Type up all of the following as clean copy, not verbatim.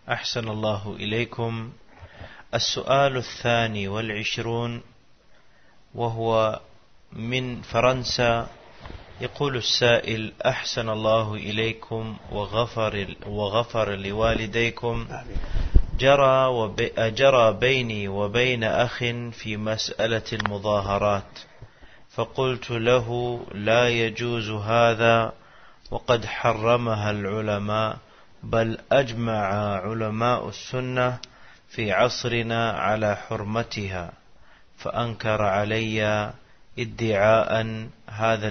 أحسن الله إليكم. السؤال 22 وهو من فرنسا. يقول السائل: أحسن الله إليكم وغفر لوالديكم. جرى بيني وبين أخ في مسألة المظاهرات، فقلت له: لا يجوز هذا، وقد حرمها العلماء، بل أجمع علماء السنة في عصرنا على حرمتها، فأنكر علي ادعاء هذا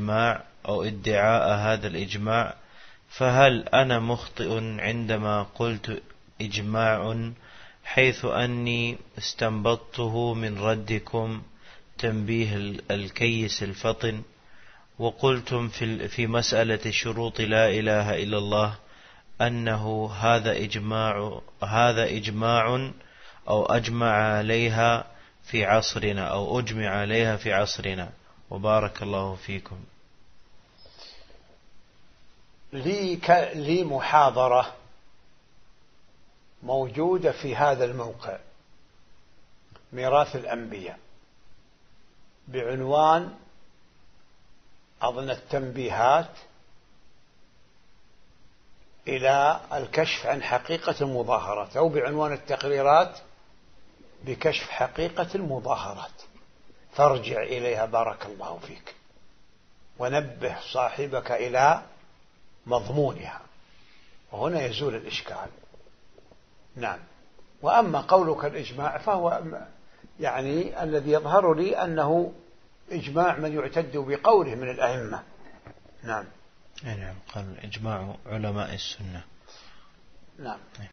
الإجماع، فهل أنا مخطئ عندما قلت إجماع، حيث أني استنبطته من ردكم تنبيه الكيس الفطن، وقلتم في مسألة شروط لا إله إلا الله أنه هذا إجماع أو أجمع عليها في عصرنا وبارك الله فيكم. لي محاضرة موجودة في هذا الموقع ميراث الأنبياء بعنوان أظن التنبيهات إلى الكشف عن حقيقة المظاهرات، أو بعنوان التقريرات بكشف حقيقة المظاهرات، فارجع إليها بارك الله فيك، ونبه صاحبك إلى مضمونها، وهنا يزول الإشكال. نعم. وأما قولك الإجماع فهو يعني الذي يظهر لي أنه إجماع من يعتد بقوله من الأئمة. نعم. نعم، قال إجماع علماء السنة. نعم.